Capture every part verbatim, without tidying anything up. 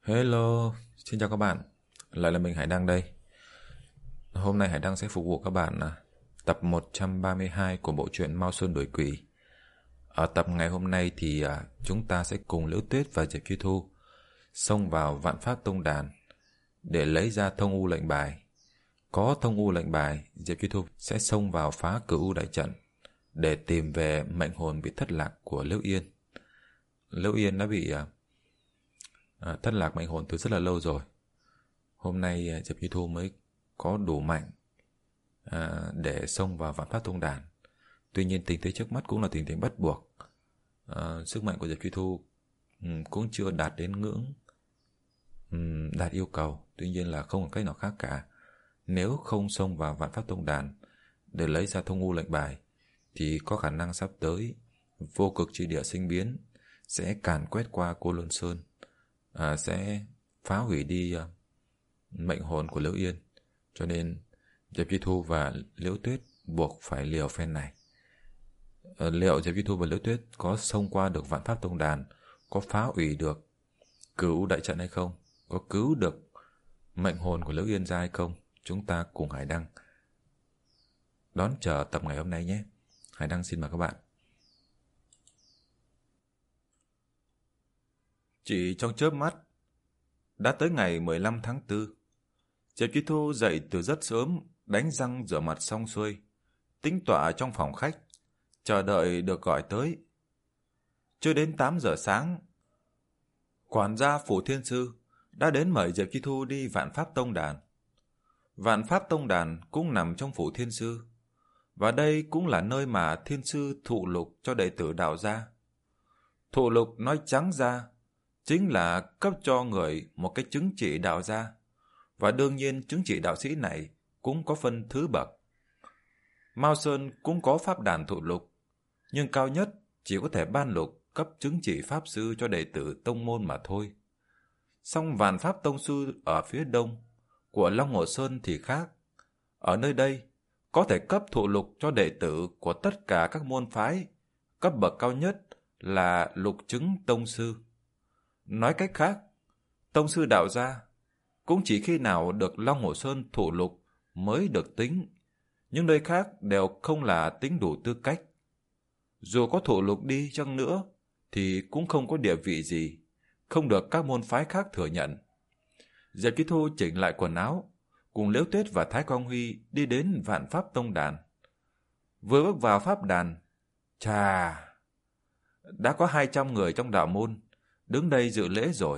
Hello, xin chào các bạn. Lại là mình Hải Đăng đây. Hôm nay Hải Đăng sẽ phục vụ các bạn à, tập một trăm ba mươi hai của bộ truyện Mao Sơn Đuổi Quỷ. Ở tập ngày hôm nay thì à, chúng ta sẽ cùng Liễu Tuyết và Diệp Chi Thu xông vào Vạn Pháp Tông Đàn để lấy ra thông u lệnh bài. Có thông u lệnh bài, Diệp Chi Thu sẽ xông vào phá cửu u đại trận để tìm về mệnh hồn bị thất lạc của Liễu Yên. Liễu Yên đã bị à, à, thất lạc mệnh hồn từ rất là lâu rồi. Hôm nay à, Diệp Chi Thu mới có đủ mạnh à, để xông vào Vạn Pháp Tông Đàn. Tuy nhiên tình thế trước mắt cũng là tình thế bắt buộc. À, sức mạnh của Diệp Chi Thu um, cũng chưa đạt đến ngưỡng um, đạt yêu cầu. Tuy nhiên là không có cách nào khác cả. Nếu không xông vào Vạn Pháp Tông Đàn để lấy ra thông u lệnh bài thì có khả năng sắp tới vô cực chi địa sinh biến sẽ càn quét qua Cô Luân Sơn, à, sẽ phá hủy đi uh, mệnh hồn của Liễu Yên. Cho nên Diệp Chi Thu và Liễu Tuyết buộc phải liều phen này. à, Liệu Diệp Chi Thu và Liễu Tuyết có xông qua được Vạn Pháp Tông Đàn, có phá hủy được cửu đại trận hay không, có cứu được mệnh hồn của Liễu Yên ra hay không? Chúng ta cùng Hải Đăng đón chờ tập ngày hôm nay nhé. Hải Đăng xin mời các bạn. Chỉ trong chớp mắt đã tới ngày mười lăm tháng tư. Diệp Chi Thu dậy từ rất sớm, đánh răng rửa mặt xong xuôi, tĩnh tọa trong phòng khách, chờ đợi được gọi tới. Chưa đến tám giờ sáng, quản gia Phủ Thiên Sư đã đến mời Diệp Chi Thu đi Vạn Pháp Tông Đàn. Vạn Pháp Tông Đàn cũng nằm trong Phủ Thiên Sư, và đây cũng là nơi mà Thiên Sư thụ lục cho đệ tử đạo gia. Thụ lục nói trắng ra chính là cấp cho người một cái chứng chỉ đạo gia, và đương nhiên chứng chỉ đạo sĩ này cũng có phân thứ bậc. Mao Sơn cũng có pháp đàn thụ lục, nhưng cao nhất chỉ có thể ban lục cấp chứng chỉ pháp sư cho đệ tử tông môn mà thôi. Song Vạn Pháp Tông Sư ở phía đông của Long Hồ Sơn thì khác. Ở nơi đây có thể cấp thụ lục cho đệ tử của tất cả các môn phái, cấp bậc cao nhất là lục chứng tông sư. Nói cách khác, tông sư đạo gia cũng chỉ khi nào được Long Hồ Sơn thụ lục mới được tính, nhưng nơi khác đều không là tính đủ tư cách. Dù có thụ lục đi chăng nữa thì cũng không có địa vị gì, không được các môn phái khác thừa nhận. Diệp Chi Thu chỉnh lại quần áo, cùng Liễu Tuyết và Thái Quang Huy đi đến Vạn Pháp Tông Đàn. Vừa bước vào pháp đàn, chà, đã có hai trăm người trong đạo môn đứng đây dự lễ rồi.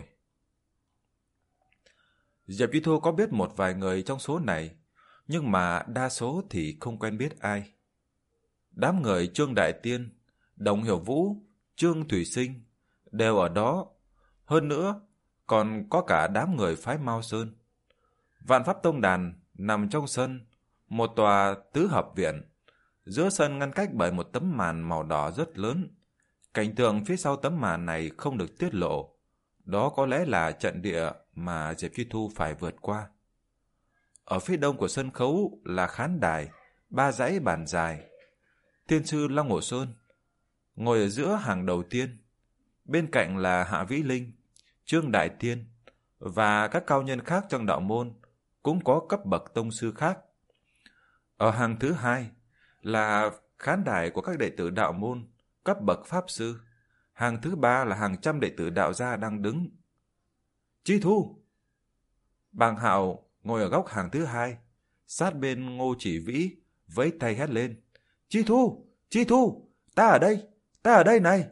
Diệp Chi Thu có biết một vài người trong số này, nhưng mà đa số thì không quen biết ai. Đám người Trương Đại Tiên, Đồng Hiểu Vũ, Trương Thủy Sinh đều ở đó. Hơn nữa, còn có cả đám người phái Mao Sơn. Vạn Pháp Tông Đàn nằm trong sân, một tòa tứ hợp viện. Giữa sân ngăn cách bởi một tấm màn màu đỏ rất lớn. Cảnh tượng phía sau tấm màn này không được tiết lộ. Đó có lẽ là trận địa mà Diệp Chi Thu phải vượt qua. Ở phía đông của sân khấu là khán đài, ba dãy bàn dài. Thiên sư Long Hồ Sơn ngồi ở giữa hàng đầu tiên. Bên cạnh là Hạ Vĩ Linh, Trương Đại Tiên và các cao nhân khác trong đạo môn, cũng có cấp bậc tông sư khác. Ở hàng thứ hai là khán đài của các đệ tử đạo môn, cấp bậc pháp sư. Hàng thứ ba là hàng trăm đệ tử đạo gia đang đứng. Chi Thu! Bàng Hạo ngồi ở góc hàng thứ hai, sát bên Ngô Chỉ Vĩ, vẫy tay hét lên. Chi Thu! Chi Thu! Ta ở đây! Ta ở đây này!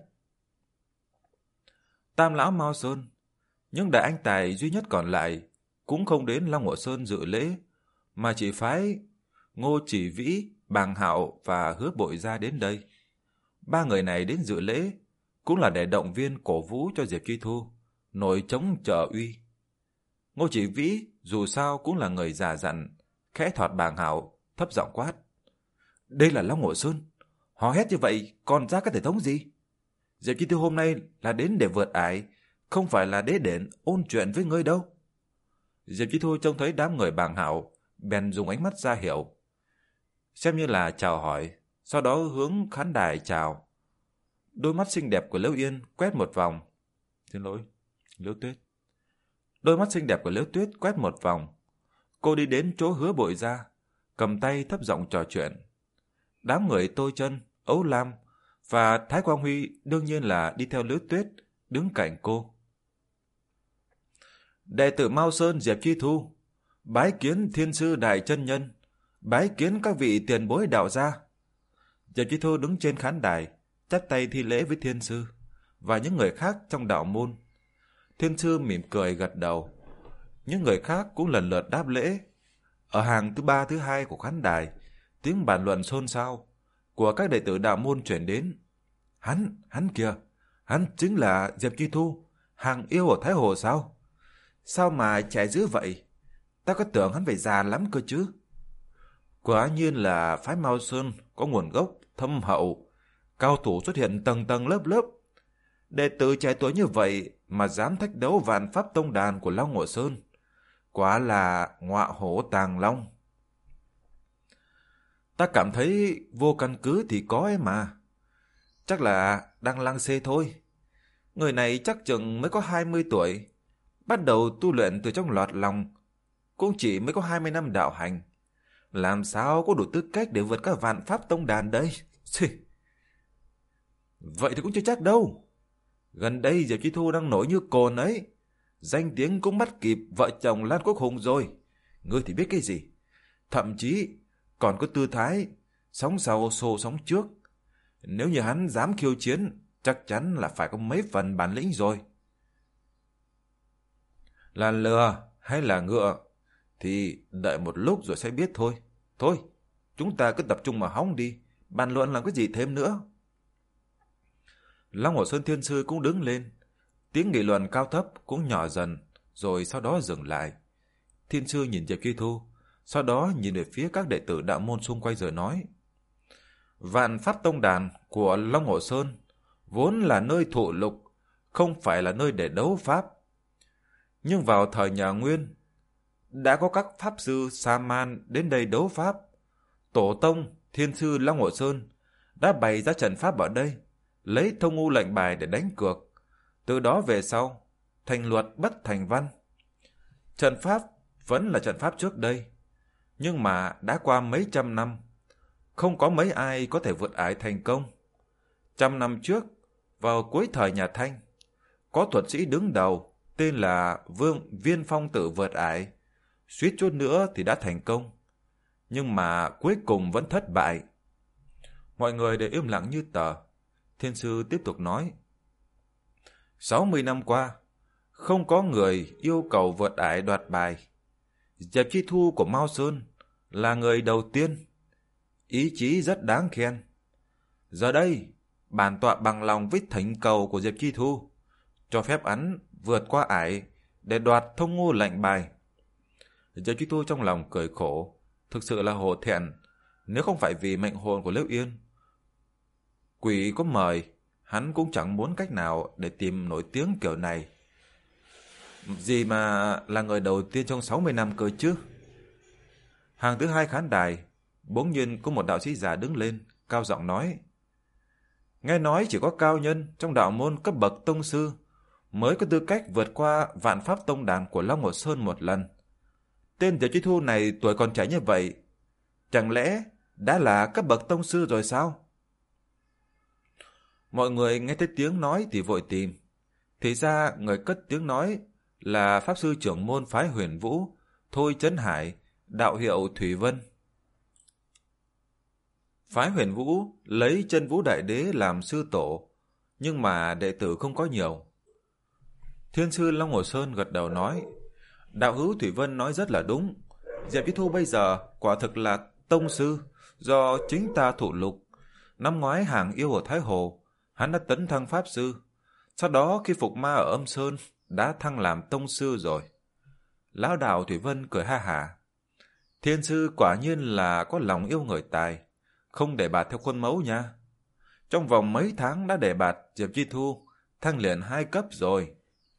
Tam lão Mao Sơn, nhưng đại anh tài duy nhất còn lại, cũng không đến Long Hồ Sơn dự lễ, mà chỉ phái Ngô Chỉ Vĩ, Bàng Hạo và Hứa Bội Gia đến đây. Ba người này đến dự lễ cũng là để động viên cổ vũ cho Diệp Chi Thu nổi trống trợ uy. Ngô Chỉ Vĩ dù sao cũng là người già dặn, khẽ thọt Bàng Hạo, thấp giọng quát. Đây là Long Hồ Sơn, hò hét như vậy còn ra cái thể thống gì? Diệp Chi Thu hôm nay là đến để vượt ải, không phải là để đến ôn chuyện với ngươi đâu. Diệp Chi Thu trông thấy đám người Bàng Hạo, bèn dùng ánh mắt ra hiệu, xem như là chào hỏi, sau đó hướng khán đài chào. Đôi mắt xinh đẹp của Liễu Yên quét một vòng. Xin lỗi, Liễu Tuyết. Đôi mắt xinh đẹp của Liễu Tuyết quét một vòng. Cô đi đến chỗ Hứa Bội Gia, cầm tay thấp giọng trò chuyện. Đám người Tôi Chân, Ấu Lam và Thái Quang Huy đương nhiên là đi theo Liễu Tuyết, đứng cạnh cô. Đệ tử Mao Sơn Diệp Chi Thu, bái kiến Thiên sư Đại Chân Nhân, bái kiến các vị tiền bối đạo gia. Diệp Chi Thu đứng trên khán đài, chắp tay thi lễ với Thiên sư và những người khác trong đạo môn. Thiên sư mỉm cười gật đầu. Những người khác cũng lần lượt đáp lễ. Ở hàng thứ ba thứ hai của khán đài, tiếng bàn luận xôn xao của các đệ tử đạo môn chuyển đến. Hắn, hắn kìa, hắn chính là Diệp Chi Thu, hàng yêu ở Thái Hồ sao? Sao mà trẻ dữ vậy? Ta có tưởng hắn phải già lắm cơ chứ. Quả nhiên là phái Mao Sơn có nguồn gốc thâm hậu, cao thủ xuất hiện tầng tầng lớp lớp. Đệ tử trẻ tuổi như vậy mà dám thách đấu Vạn Pháp Tông đàn của Long Ngộ Sơn, quả là ngọa hổ tàng long. Ta cảm thấy vô căn cứ thì có ấy mà. Chắc là đang lăng xê thôi. Người này chắc chừng mới có hai mươi tuổi, bắt đầu tu luyện từ trong lọt lòng, cũng chỉ mới có hai mươi năm đạo hành. Làm sao có đủ tư cách để vượt các Vạn Pháp Tông đàn đây? Vậy thì cũng chưa chắc đâu. Gần đây Diệp Chi Thu đang nổi như cồn ấy. Danh tiếng cũng bắt kịp vợ chồng Lan Quốc Hùng rồi. Ngươi thì biết cái gì? Thậm chí còn có tư thái sóng sau xô sóng trước. Nếu như hắn dám khiêu chiến, chắc chắn là phải có mấy phần bản lĩnh rồi. Là lừa hay là ngựa thì đợi một lúc rồi sẽ biết thôi. Thôi, chúng ta cứ tập trung mà hóng đi, bàn luận làm cái gì thêm nữa. Long Hồ Sơn Thiên sư cũng đứng lên. Tiếng nghị luận cao thấp cũng nhỏ dần, rồi sau đó dừng lại. Thiên sư nhìn Diệp Chi Thu, sau đó nhìn về phía các đệ tử đạo môn xung quanh rồi nói. Vạn Pháp Tông đàn của Long Hồ Sơn vốn là nơi thụ lục, không phải là nơi để đấu pháp. Nhưng vào thời nhà Nguyên, đã có các pháp sư sa man đến đây đấu pháp. Tổ tông Thiên sư Long Hồ Sơn đã bày ra trận pháp ở đây, lấy thông u lệnh bài để đánh cược. Từ đó về sau, thành luật bất thành văn. Trận pháp vẫn là trận pháp trước đây, nhưng mà đã qua mấy trăm năm, không có mấy ai có thể vượt ải thành công. Trăm năm trước, vào cuối thời nhà Thanh, có thuật sĩ đứng đầu tên là Vương Viên Phong Tử vượt ải, suýt chút nữa thì đã thành công, nhưng mà cuối cùng vẫn thất bại. Mọi người đều im lặng như tờ. Thiên sư tiếp tục nói. sáu mươi năm qua, không có người yêu cầu vượt ải đoạt bài. Diệp Chi Thu của Mao Sơn là người đầu tiên. Ý chí rất đáng khen. Giờ đây, bản tọa bằng lòng với thỉnh cầu của Diệp Chi Thu, cho phép hắn vượt qua ải để đoạt thông ngô lệnh bài. Diệp Chi Thu trong lòng cười khổ, thực sự là hổ thẹn. Nếu không phải vì mệnh hồn của Liễu Yên, quỷ có mời, hắn cũng chẳng muốn cách nào để tìm nổi tiếng kiểu này. Gì mà là người đầu tiên trong sáu mươi năm cơ chứ. Hàng thứ hai khán đài, bỗng nhiên có một đạo sĩ già đứng lên, cao giọng nói. Nghe nói chỉ có cao nhân trong đạo môn cấp bậc tông sư mới có tư cách vượt qua Vạn Pháp Tông đàn của Long Hồ Sơn một lần. Tên Diệp Chi Thu này tuổi còn trẻ như vậy, chẳng lẽ đã là cấp bậc tông sư rồi sao? Mọi người nghe thấy tiếng nói thì vội tìm. Thì ra người cất tiếng nói là Pháp sư trưởng môn phái Huyền Vũ, Thôi Chấn Hải, đạo hiệu Thủy Vân. Phái Huyền Vũ lấy Chân Vũ Đại Đế làm sư tổ, nhưng mà đệ tử không có nhiều. Thiên sư Long Hồ Sơn gật đầu nói, đạo hữu Thủy Vân nói rất là đúng. Diệp Chi Thu bây giờ quả thực là tông sư do chính ta thụ lục. Năm ngoái hàng yêu ở Thái Hồ, hắn đã tấn thăng pháp sư. Sau đó khi phục ma ở Âm Sơn, đã thăng làm tông sư rồi. Lão đạo Thủy Vân cười ha hả. Thiên sư quả nhiên là có lòng yêu người tài, không để bạt theo khuôn mẫu nha. Trong vòng mấy tháng đã để bạt Diệp Chi Thu thăng liền hai cấp rồi.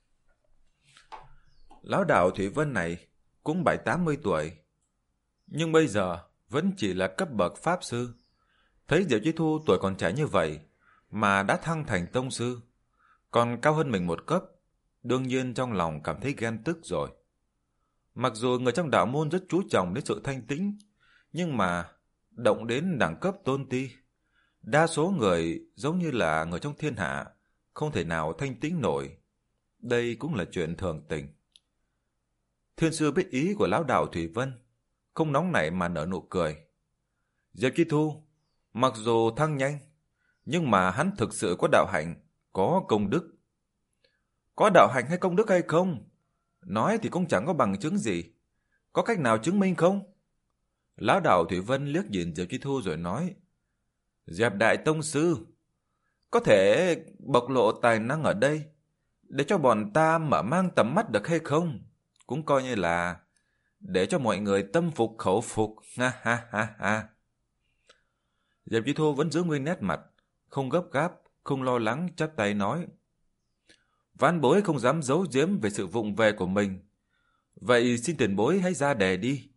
Lão đạo Thủy Vân này cũng bảy tám mươi tuổi, nhưng bây giờ vẫn chỉ là cấp bậc pháp sư. Thấy Diệp Chi Thu tuổi còn trẻ như vậy mà đã thăng thành tông sư, còn cao hơn mình một cấp, đương nhiên trong lòng cảm thấy ghen tức rồi. Mặc dù người trong đạo môn rất chú trọng đến sự thanh tĩnh, nhưng mà động đến đẳng cấp tôn ti, đa số người giống như là người trong thiên hạ, không thể nào thanh tĩnh nổi. Đây cũng là chuyện thường tình. Thiên sư biết ý của lão đạo Thủy Vân, không nóng nảy mà nở nụ cười. Diệp Chi Thu, mặc dù thăng nhanh, nhưng mà hắn thực sự có đạo hạnh, có công đức. Có đạo hạnh hay công đức hay không? Nói thì cũng chẳng có bằng chứng gì. Có cách nào chứng minh không? Lão đạo Thủy Vân liếc nhìn Diệp Chi Thu rồi nói. Diệp Đại Tông Sư, có thể bộc lộ tài năng ở đây, để cho bọn ta mở mang tầm mắt được hay không? Cũng coi như là để cho mọi người tâm phục khẩu phục. Ha ha ha ha. Diệp Chi Thu vẫn giữ nguyên nét mặt, không gấp gáp, không lo lắng, chắp tay nói. Vãn bối không dám giấu giếm về sự vụng về của mình. Vậy xin tiền bối hãy ra đề đi.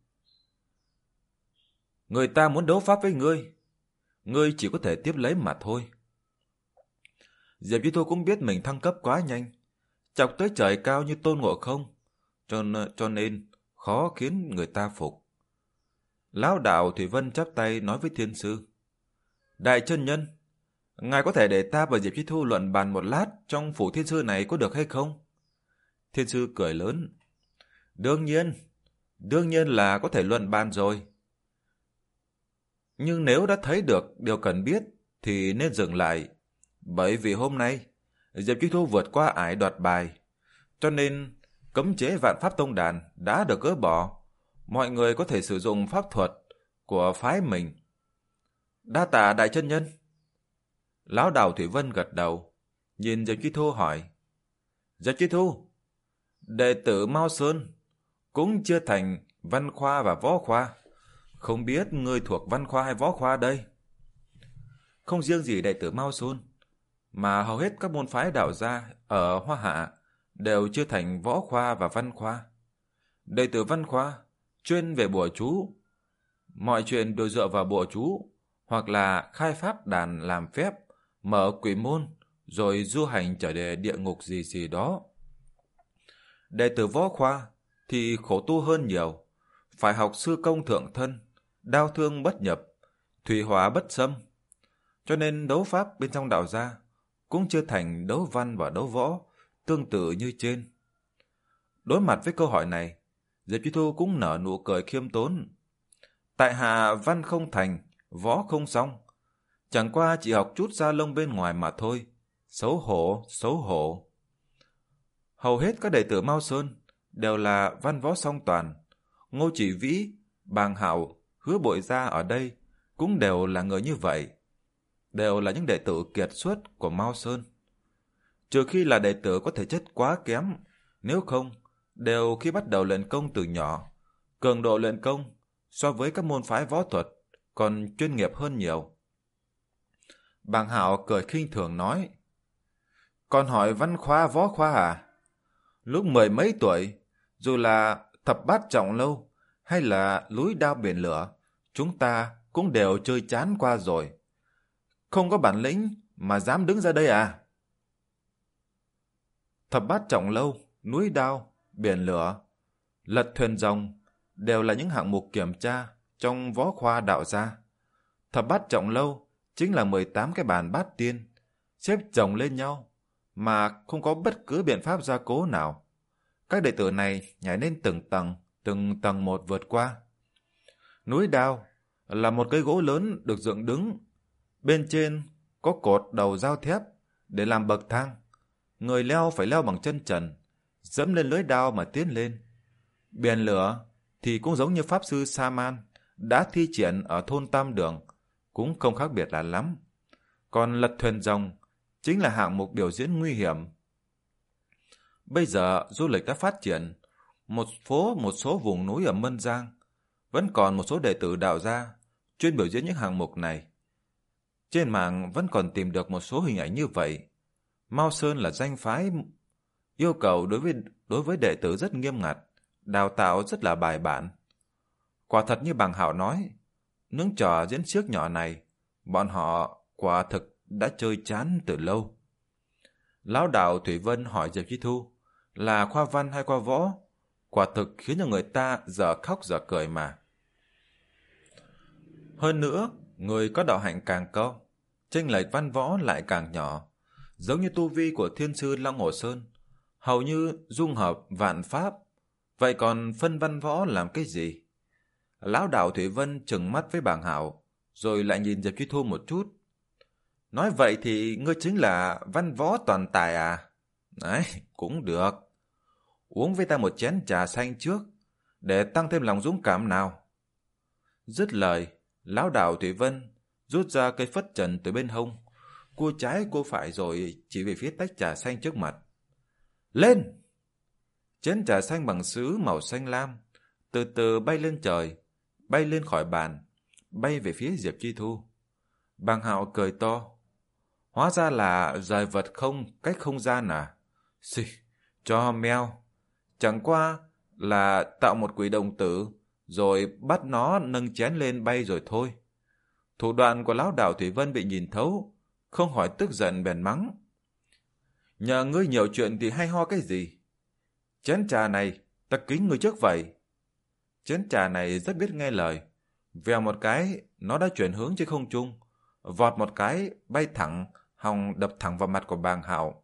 Người ta muốn đấu pháp với ngươi, ngươi chỉ có thể tiếp lấy mà thôi. Diệp Chi Thu cũng biết mình thăng cấp quá nhanh, chọc tới trời cao như Tôn Ngộ Không, cho, cho nên khó khiến người ta phục. Lão đạo Thủy Vân chắp tay nói với thiên sư. Đại chân nhân, ngài có thể để ta và Diệp Chi Thu luận bàn một lát trong phủ thiên sư này có được hay không? Thiên sư cười lớn. Đương nhiên, đương nhiên là có thể luận bàn rồi. Nhưng nếu đã thấy được điều cần biết thì nên dừng lại. Bởi vì hôm nay, Diệp Chi Thu vượt qua ải đoạt bài, cho nên cấm chế Vạn Pháp Tông Đàn đã được gỡ bỏ. Mọi người có thể sử dụng pháp thuật của phái mình. Đa tạ đại chân nhân. Lão đạo Thủy Vân gật đầu, nhìn Diệp Chi Thu hỏi. Diệp Chi Thu, đệ tử Mao Sơn cũng chưa thành văn khoa và võ khoa. Không biết ngươi thuộc văn khoa hay võ khoa đây? Không riêng gì đệ tử Mao Sơn, mà hầu hết các môn phái đạo gia ở Hoa Hạ đều chưa thành võ khoa và văn khoa. Đệ tử văn khoa chuyên về bùa chú, mọi chuyện đều dựa vào bùa chú, hoặc là khai pháp đàn làm phép, mở quỷ môn, rồi du hành trở về địa ngục gì gì đó. Đệ tử võ khoa thì khổ tu hơn nhiều, phải học sư công thượng thân, đao thương bất nhập, thủy hỏa bất xâm. Cho nên đấu pháp bên trong đạo gia cũng chưa thành đấu văn và đấu võ tương tự như trên. Đối mặt với câu hỏi này, Diệp Chi Thu cũng nở nụ cười khiêm tốn. Tại hạ văn không thành, võ không xong, chẳng qua chỉ học chút da lông bên ngoài mà thôi. Xấu hổ, xấu hổ. Hầu hết các đệ tử Mao Sơn đều là văn võ song toàn. Ngô Chỉ Vĩ, Bàng Hạo, Hứa Bội Gia ở đây cũng đều là người như vậy. Đều là những đệ tử kiệt xuất của Mao Sơn. Trừ khi là đệ tử có thể chất quá kém, nếu không, đều khi bắt đầu luyện công từ nhỏ, cường độ luyện công so với các môn phái võ thuật còn chuyên nghiệp hơn nhiều. Bàng Hạo cười khinh thường nói, còn hỏi văn khoa võ khoa à? Lúc mười mấy tuổi, dù là thập bát trọng lâu hay là núi đao biển lửa, chúng ta cũng đều chơi chán qua rồi. Không có bản lĩnh mà dám đứng ra đây à? Thập bát trọng lâu, núi đao, biển lửa, lật thuyền rồng đều là những hạng mục kiểm tra trong võ khoa đạo gia. Thập bát trọng lâu chính là mười tám cái bàn bát tiên, xếp chồng lên nhau, mà không có bất cứ biện pháp gia cố nào. Các đệ tử này nhảy lên từng tầng, từng tầng một vượt qua. Núi đao là một cây gỗ lớn được dựng đứng. Bên trên có cột đầu dao thép để làm bậc thang. Người leo phải leo bằng chân trần, dẫm lên lưới đao mà tiến lên. Biển lửa thì cũng giống như pháp sư Sa-man đã thi triển ở thôn Tam Đường, cũng không khác biệt là lắm. Còn lật thuyền rồng chính là hạng mục biểu diễn nguy hiểm. Bây giờ du lịch đã phát triển, một phố một số vùng núi ở Mân Giang vẫn còn một số đệ tử đạo gia chuyên biểu diễn những hạng mục này. Trên mạng vẫn còn tìm được một số hình ảnh như vậy. Mao Sơn là danh phái yêu cầu đối với đối với đệ tử rất nghiêm ngặt, đào tạo rất là bài bản. Quả thật như Bàng Hạo nói, những trò diễn xiếc nhỏ này, bọn họ quả thực đã chơi chán từ lâu. Lão đạo Thủy Vân hỏi Diệp Chi Thu, là khoa văn hay khoa võ, quả thực khiến cho người ta dở khóc dở cười mà. Hơn nữa, người có đạo hạnh càng cao, chênh lệch văn võ lại càng nhỏ, giống như tu vi của thiên sư Long Hồ Sơn, hầu như dung hợp vạn pháp, vậy còn phân văn võ làm cái gì? Lão đạo Thủy Vân trừng mắt với Bàng Hạo, rồi lại nhìn Diệp Chi Thu một chút. Nói vậy thì ngươi chính là văn võ toàn tài à? Đấy, cũng được. Uống với ta một chén trà xanh trước, để tăng thêm lòng dũng cảm nào. Dứt lời, lão đạo Thủy Vân rút ra cây phất trần từ bên hông, cua trái cua phải rồi chỉ về phía tách trà xanh trước mặt. Lên! Chén trà xanh bằng sứ màu xanh lam từ từ bay lên trời, bay lên khỏi bàn, bay về phía Diệp Chi Thu. Bàng Hạo cười to. Hóa ra là rời vật không cách không gian à? Xì, cho meo. Chẳng qua là tạo một quỷ đồng tử, rồi bắt nó nâng chén lên bay rồi thôi. Thủ đoạn của lão đạo Thủy Vân bị nhìn thấu, không hỏi tức giận bèn mắng. Nhờ ngươi nhiều chuyện thì hay ho cái gì? Chén trà này, ta kính ngươi trước vậy. Chén trà này rất biết nghe lời. Vèo một cái, nó đã chuyển hướng trên không trung, vọt một cái, bay thẳng, hòng đập thẳng vào mặt của Bàng Hạo.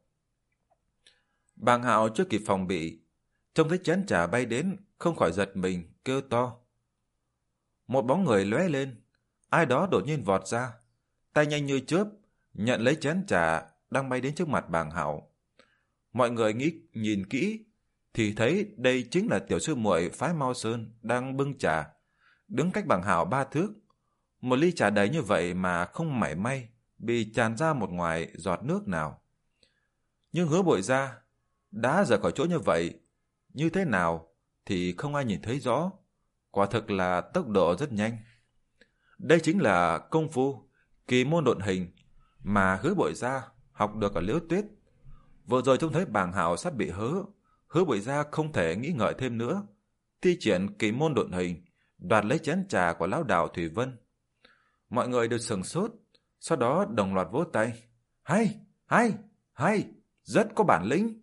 Bàng Hạo chưa kịp phòng bị, trông thấy chén trà bay đến, không khỏi giật mình, kêu to. Một bóng người lóe lên, ai đó đột nhiên vọt ra, tay nhanh như chớp, nhận lấy chén trà đang bay đến trước mặt Bàng Hạo. Mọi người nghĩ nhìn kỹ, thì thấy đây chính là tiểu sư muội phái Mao Sơn đang bưng trà, đứng cách Bàng Hạo ba thước. Một ly trà đầy như vậy mà không mảy may bị tràn ra một ngoài giọt nước nào. Nhưng Hứa Bội Gia đã rời khỏi chỗ như vậy, như thế nào thì không ai nhìn thấy rõ. Quả thực là tốc độ rất nhanh. Đây chính là công phu kỳ môn độn hình mà Hứa Bội Gia học được ở Liễu Tuyết. Vừa rồi trông thấy Bàng Hạo sắp bị hớ, Hứa Bội Gia không thể nghĩ ngợi thêm nữa, thi triển kỳ môn độn hình, đoạt lấy chén trà của lão đạo Thủy Vân. Mọi người đều sửng sốt, sau đó đồng loạt vỗ tay. Hay, hay, hay, rất có bản lĩnh.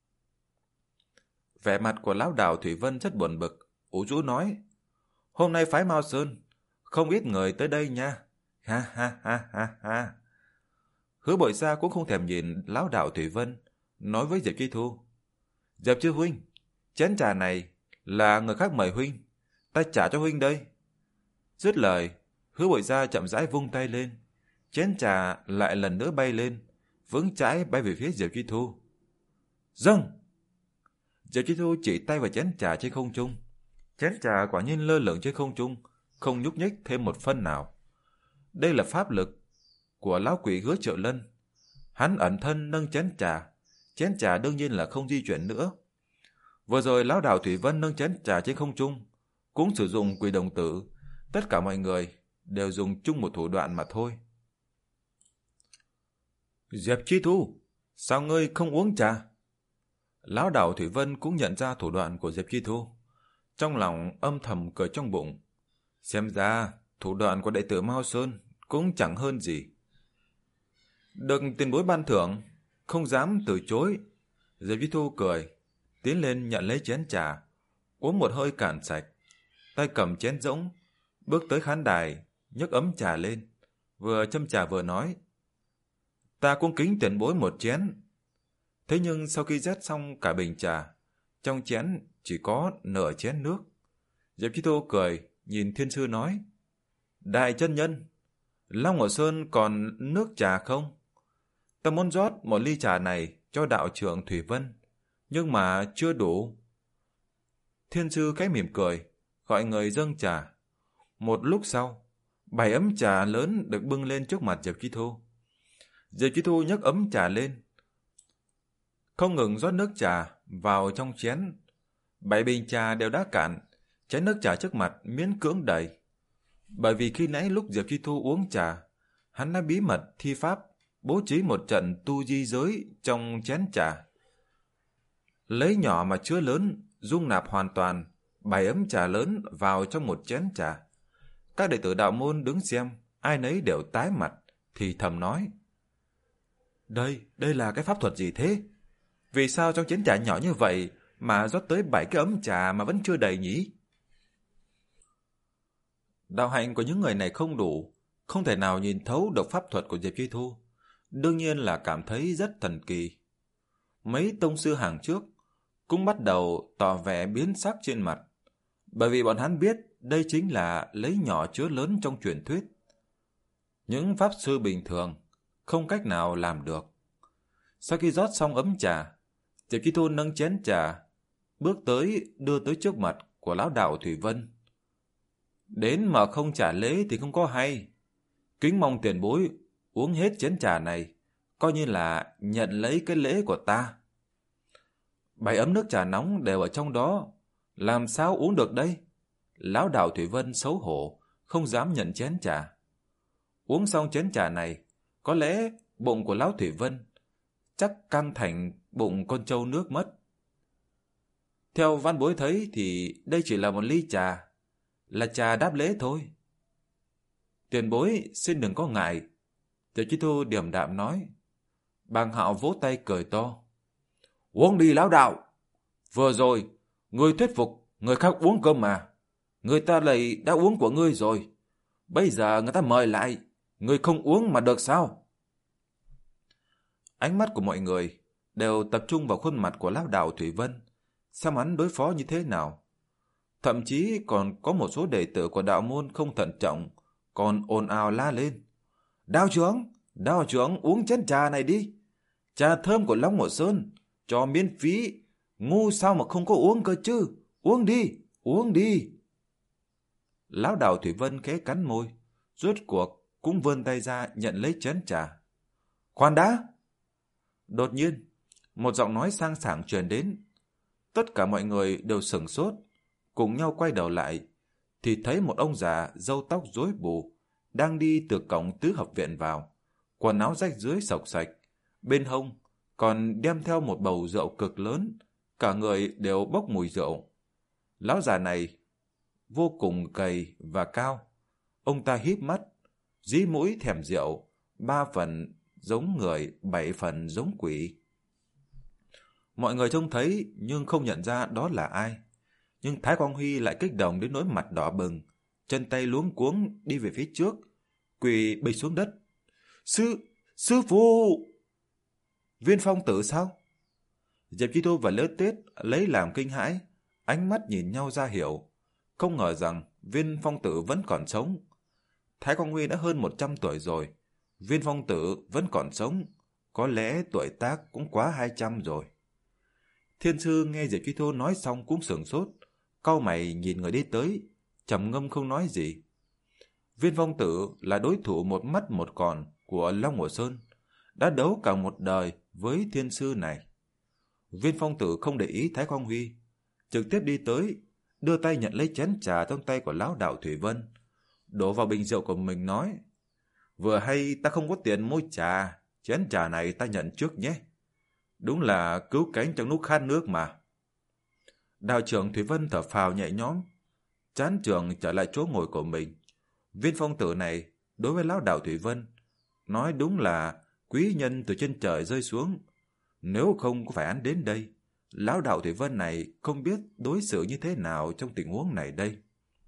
Vẻ mặt của lão đạo Thủy Vân rất buồn bực, ủ rũ nói. Hôm nay phái Mao Sơn, không ít người tới đây nha. Ha ha ha ha ha. Hứa Bội Gia cũng không thèm nhìn lão đạo Thủy Vân, nói với Diệp Chi Thu. Diệp Chi huynh, chén trà này là người khác mời huynh, ta trả cho huynh đây. Dứt lời, Hứa Bội Gia chậm rãi vung tay lên, chén trà lại lần nữa bay lên, vững chãi bay về phía Diệp Chi Thu. Dâng! Diệp Chi Thu chỉ tay vào chén trà trên không trung. Chén trà quả nhiên lơ lửng trên không trung, không nhúc nhích thêm một phân nào. Đây là pháp lực của lão quỷ Hứa Triệu Lân. Hắn ẩn thân nâng chén trà, chén trà đương nhiên là không di chuyển nữa. Vừa rồi lão đạo Thủy Vân nâng chén trà trên không trung, cũng sử dụng quỷ đồng tử. Tất cả mọi người đều dùng chung một thủ đoạn mà thôi. Diệp Chi Thu, sao ngươi không uống trà? Lão đạo Thủy Vân cũng nhận ra thủ đoạn của Diệp Chi Thu, trong lòng âm thầm cười trong bụng. Xem ra thủ đoạn của đệ tử Mao Sơn cũng chẳng hơn gì. Được tiền bối ban thưởng, không dám từ chối. Diệp Chi Thu cười, tiến lên nhận lấy chén trà, uống một hơi cạn sạch, tay cầm chén rỗng, bước tới khán đài, nhấc ấm trà lên, vừa châm trà vừa nói. Ta cũng kính tiền bối một chén. Thế nhưng sau khi rót xong cả bình trà, trong chén chỉ có nửa chén nước. Diệp Chi Thu cười, nhìn thiên sư nói. Đại chân nhân, Long Hồ Sơn còn nước trà không? Ta muốn rót một ly trà này cho đạo trưởng Thủy Vân, nhưng mà chưa đủ. Thiên sư khẽ mỉm cười, gọi người dâng trà. Một lúc sau, bảy ấm trà lớn được bưng lên trước mặt Diệp Chi Thu. Diệp Chi Thu nhấc ấm trà lên, không ngừng rót nước trà vào trong chén. Bảy bình trà đều đã cạn, chén nước trà trước mặt miễn cưỡng đầy. Bởi vì khi nãy lúc Diệp Chi Thu uống trà, hắn đã bí mật thi pháp bố trí một trận tu di giới trong chén trà. Lấy nhỏ mà chứa lớn, dung nạp hoàn toàn bảy ấm trà lớn vào trong một chén trà. Các đệ tử đạo môn đứng xem, ai nấy đều tái mặt, thì thầm nói. Đây, đây là cái pháp thuật gì thế? Vì sao trong chén trà nhỏ như vậy mà rót tới bảy cái ấm trà mà vẫn chưa đầy nhỉ? Đạo hạnh của những người này không đủ, không thể nào nhìn thấu được pháp thuật của Diệp Chi Thu. Đương nhiên là cảm thấy rất thần kỳ. Mấy tông sư hàng trước cũng bắt đầu tỏ vẻ biến sắc trên mặt, bởi vì bọn hắn biết đây chính là lấy nhỏ chứa lớn trong truyền thuyết. Những pháp sư bình thường không cách nào làm được. Sau khi rót xong ấm trà, Diệp Chi Thu nâng chén trà, bước tới đưa tới trước mặt của lão đạo Thủy Vân. Đến mà không trả lễ thì không có hay. Kính mong tiền bối uống hết chén trà này, coi như là nhận lấy cái lễ của ta. Bảy ấm nước trà nóng đều ở trong đó, làm sao uống được đây? Lão đạo Thủy Vân xấu hổ, không dám nhận chén trà. Uống xong chén trà này, có lẽ bụng của lão Thủy Vân chắc căng thành bụng con trâu nước mất. Theo văn bối thấy thì đây chỉ là một ly trà, là trà đáp lễ thôi. Tiền bối xin đừng có ngại. Tiểu Chi Thu điềm đạm nói. Bàng Hạo vỗ tay cười to. Uống đi lão đạo. Vừa rồi, ngươi thuyết phục người khác uống cơm mà. Người ta lại đã uống của ngươi rồi. Bây giờ người ta mời lại, ngươi không uống mà được sao? Ánh mắt của mọi người đều tập trung vào khuôn mặt của lão đạo Thủy Vân, xem hắn đối phó như thế nào. Thậm chí còn có một số đệ tử của đạo môn không thận trọng, còn ồn ào la lên. Đạo trưởng, đạo trưởng uống chén trà này đi. Trà thơm của Long Mộ Sơn, cho miễn phí, ngu sao mà không có uống cơ chứ. Uống đi, uống đi. Lão đạo Thủy Vân khẽ cắn môi, rốt cuộc cũng vươn tay ra nhận lấy chén trà. Khoan đã! Đột nhiên, một giọng nói sang sảng truyền đến. Tất cả mọi người đều sửng sốt, cùng nhau quay đầu lại, thì thấy một ông già râu tóc rối bù đang đi từ cổng tứ hợp viện vào, quần áo rách rưới xộc xạch, bên hông còn đem theo một bầu rượu cực lớn, cả người đều bốc mùi rượu. Lão già này vô cùng gầy và cao, ông ta híp mắt, dí mũi thèm rượu, ba phần giống người, bảy phần giống quỷ. Mọi người trông thấy nhưng không nhận ra đó là ai. Nhưng Thái Quang Huy lại kích động đến nỗi mặt đỏ bừng, chân tay luống cuống đi về phía trước, quỳ bịch xuống đất. Sư, sư phụ! Viên Phong Tử sao? Diệp Chi Thu và Lữ Tuyết lấy làm kinh hãi, ánh mắt nhìn nhau ra hiểu. Không ngờ rằng Viên Phong Tử vẫn còn sống. Thái Quang Huy đã hơn một trăm tuổi rồi, Viên Phong Tử vẫn còn sống, có lẽ tuổi tác cũng quá hai trăm rồi. Thiên sư nghe Diệp Chi Thu nói xong cũng sửng sốt, cau mày nhìn người đi tới, trầm ngâm không nói gì. Viên Phong Tử là đối thủ một mắt một còn của Long Mộ Sơn, đã đấu cả một đời với thiên sư này. Viên Phong Tử không để ý Thái Quang Huy, trực tiếp đi tới, đưa tay nhận lấy chén trà trong tay của lão đạo Thủy Vân, đổ vào bình rượu của mình nói: Vừa hay ta không có tiền mua trà, chén trà này ta nhận trước nhé. Đúng là cứu cánh trong lúc khát nước mà. Đạo trưởng Thủy Vân thở phào nhẹ nhõm, chán trường trở lại chỗ ngồi của mình. Viên Phong Tử này đối với lão đạo Thủy Vân nói đúng là quý nhân từ trên trời rơi xuống. Nếu không có phải hắn đến đây, lão đạo Thủy Vân này không biết đối xử như thế nào trong tình huống này đây.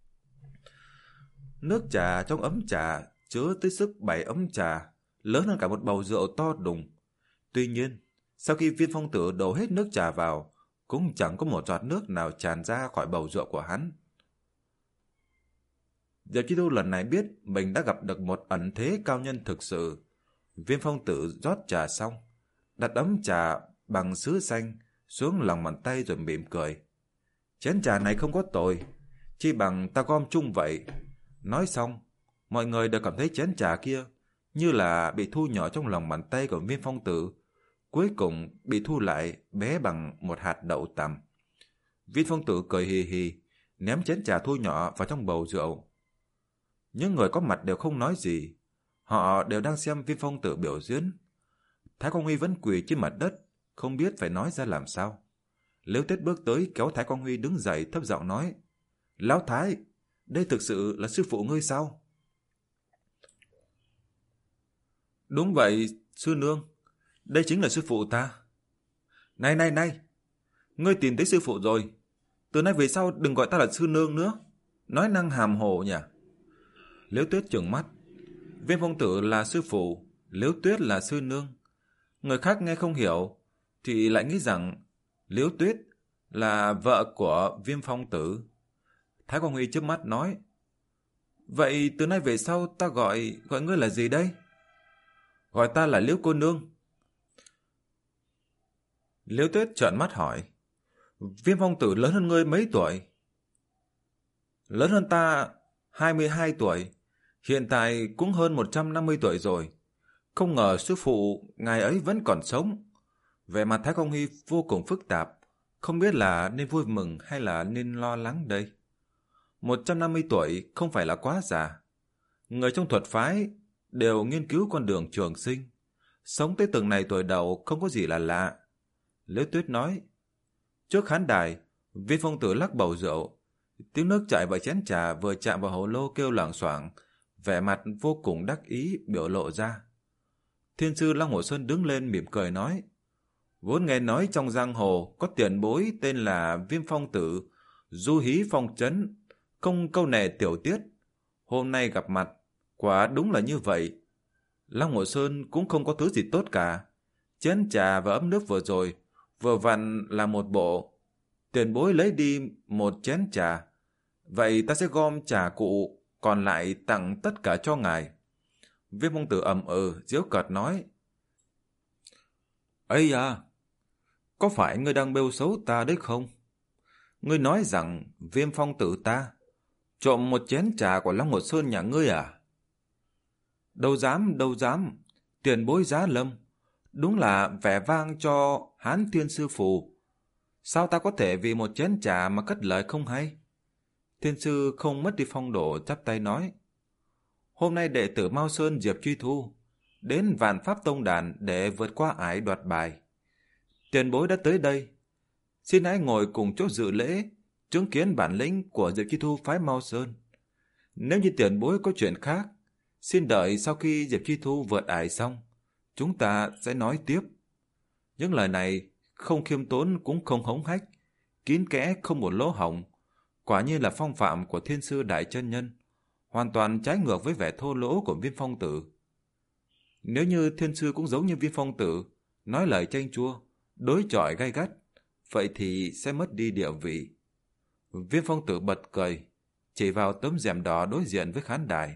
Nước trà trong ấm trà chứa tới sức bảy ấm trà, lớn hơn cả một bầu rượu to đùng. Tuy nhiên, sau khi Viên Phong Tử đổ hết nước trà vào, cũng chẳng có một giọt nước nào tràn ra khỏi bầu rượu của hắn. Diệp Chi Thu lần này biết mình đã gặp được một ẩn thế cao nhân thực sự. Viên Phong Tử rót trà xong, đặt ấm trà bằng sứ xanh xuống lòng bàn tay rồi mỉm cười. Chén trà này không có tồi, chi bằng ta gom chung vậy. Nói xong, mọi người đều cảm thấy chén trà kia như là bị thu nhỏ trong lòng bàn tay của Viên Phong Tử, cuối cùng bị thu lại bé bằng một hạt đậu tằm. Viên Phong Tử cười hì hì, ném chén trà thu nhỏ vào trong bầu rượu. Những người có mặt đều không nói gì, họ đều đang xem Viên Phong Tử biểu diễn. Thái Quang Huy vẫn quỳ trên mặt đất, không biết phải nói ra làm sao. Liễu Tuyết bước tới kéo Thái Quang Huy đứng dậy thấp giọng nói: Lão Thái, đây thực sự là sư phụ ngươi sao? Đúng vậy, sư nương, đây chính là sư phụ ta. Này này này, ngươi tìm thấy sư phụ rồi. Từ nay về sau đừng gọi ta là sư nương nữa. Nói năng hàm hồ nhỉ. Liễu Tuyết trừng mắt. Viêm Phong Tử là sư phụ, Liễu Tuyết là sư nương. Người khác nghe không hiểu thì lại nghĩ rằng Liễu Tuyết là vợ của Viêm Phong Tử. Thái Quang Huy chớp mắt nói: Vậy từ nay về sau ta gọi gọi ngươi là gì đây? Gọi ta là Liễu cô nương. Liễu Tuyết trợn mắt hỏi: Viêm Phong Tử lớn hơn ngươi mấy tuổi? Lớn hơn ta hai mươi hai tuổi, hiện tại cũng hơn một trăm năm mươi tuổi rồi. Không ngờ sư phụ ngài ấy vẫn còn sống. Vẻ mặt Thái Công Huy vô cùng phức tạp, không biết là nên vui mừng hay là nên lo lắng đây. một trăm năm mươi tuổi không phải là quá già. Người trong thuật phái đều nghiên cứu con đường trường sinh. Sống tới từng này tuổi đầu không có gì là lạ. Liễu Tuyết nói. Trước khán đài, Viên Phong Tử lắc bầu rượu. Tiếng nước chảy vào chén trà vừa chạm vào hồ lô kêu loảng xoảng, vẻ mặt vô cùng đắc ý biểu lộ ra. Thiên sư Long Hồ Sơn đứng lên mỉm cười nói: Vốn nghe nói trong giang hồ có tiền bối tên là Viêm Phong Tử, du hí phong trấn, không câu nệ tiểu tiết. Hôm nay gặp mặt, quả đúng là như vậy. Long Hồ Sơn cũng không có thứ gì tốt cả. Chén trà và ấm nước vừa rồi, vừa vặn là một bộ. Tiền bối lấy đi một chén trà, vậy ta sẽ gom trà cụ còn lại tặng tất cả cho ngài. Viêm Phong Tử ầm ừ, giễu cợt nói: Ây à, có phải ngươi đang bêu xấu ta đấy không? Ngươi nói rằng Viêm Phong Tử ta trộm một chén trà của Long Hồ Sơn nhà ngươi à? Đâu dám, đâu dám, tiền bối giá lâm, đúng là vẻ vang cho Hán Thiên Sư Phụ. Sao ta có thể vì một chén trà mà cất lời không hay? Thiên sư không mất đi phong độ chắp tay nói: Hôm nay đệ tử Mao Sơn Diệp Truy Thu đến Vạn Pháp Tông Đàn để vượt qua ải đoạt bài. Tiền bối đã tới đây, xin hãy ngồi cùng chỗ dự lễ, chứng kiến bản lĩnh của Diệp Truy Thu phái Mao Sơn. Nếu như tiền bối có chuyện khác, xin đợi sau khi Diệp Truy Thu vượt ải xong, chúng ta sẽ nói tiếp. Những lời này không khiêm tốn cũng không hống hách, kín kẽ không một lỗ hổng, quả nhiên là phong phạm của Thiên sư Đại Chân Nhân, hoàn toàn trái ngược với vẻ thô lỗ của Viêm Phong Tử. Nếu như Thiên sư cũng giống như Viêm Phong Tử, nói lời chanh chua, đối chọi gay gắt, vậy thì sẽ mất đi địa vị. Viêm Phong Tử bật cười, chỉ vào tấm rèm đỏ đối diện với khán đài.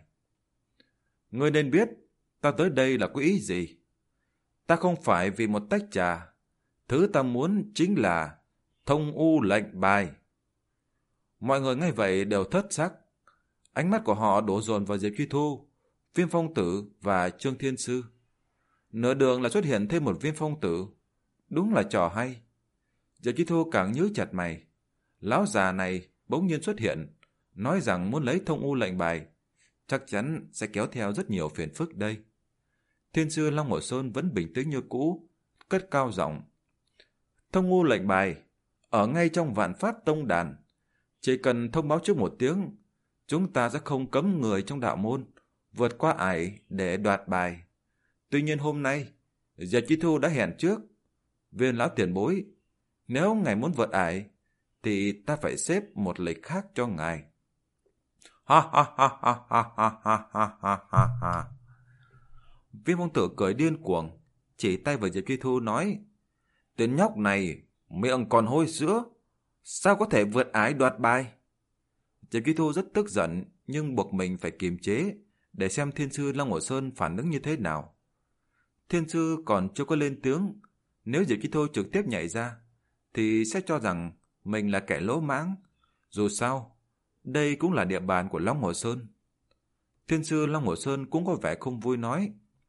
Ngươi nên biết, ta tới đây là có ý gì? Ta không phải vì một tách trà, thứ ta muốn chính là thông u lệnh bài. Mọi người nghe vậy đều thất sắc. Ánh mắt của họ đổ dồn vào Diệp Truy Thu, Viêm Phong Tử và Trương Thiên Sư. Nửa đường là xuất hiện thêm một Viêm Phong Tử. Đúng là trò hay. Diệp Truy Thu càng nhíu chặt mày. Lão già này bỗng nhiên xuất hiện, nói rằng muốn lấy thông u lệnh bài, chắc chắn sẽ kéo theo rất nhiều phiền phức đây. Thiên sư Long Hồ Sơn vẫn bình tĩnh như cũ, cất cao giọng. Thông u lệnh bài ở ngay trong Vạn Pháp Tông Đàn. Chỉ cần thông báo trước một tiếng, chúng ta sẽ không cấm người trong đạo môn vượt qua ải để đoạt bài. Tuy nhiên hôm nay, Diệp Truy Thu đã hẹn trước. Viên lão tiền bối, nếu ngài muốn vượt ải, thì ta phải xếp một lịch khác cho ngài. Ha ha ha ha ha ha ha ha ha ha. Viêm Phong Tử cười điên cuồng, chỉ tay vào Diệp Truy Thu nói: Tên nhóc này miệng còn hôi sữa, sao có thể vượt ải đoạt bài? Diệp Truy Thu rất tức giận, nhưng buộc mình phải kiềm chế để xem Thiên sư Long Hồ Sơn phản ứng như thế nào. Thiên sư còn chưa có lên tiếng, nếu Diệp Truy Thu trực tiếp nhảy ra thì sẽ cho rằng mình là kẻ lỗ mãng. Dù sao, đây cũng là địa bàn của Long Hồ Sơn. Thiên sư Long Hồ Sơn cũng có vẻ không vui nói: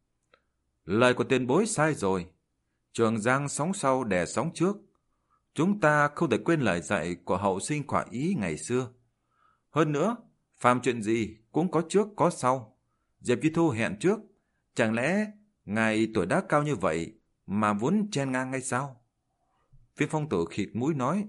Lời của tiền bối sai rồi. Trường giang sóng sau đè sóng trước. Chúng ta không thể quên lời dạy của hậu sinh Khỏa Ý ngày xưa. Hơn nữa, phàm chuyện gì cũng có trước có sau. Diệp Truy Thu hẹn trước, chẳng lẽ ngài tuổi đã cao như vậy mà muốn chen ngang hay sao? Viêm Phong Tử khịt mũi nói: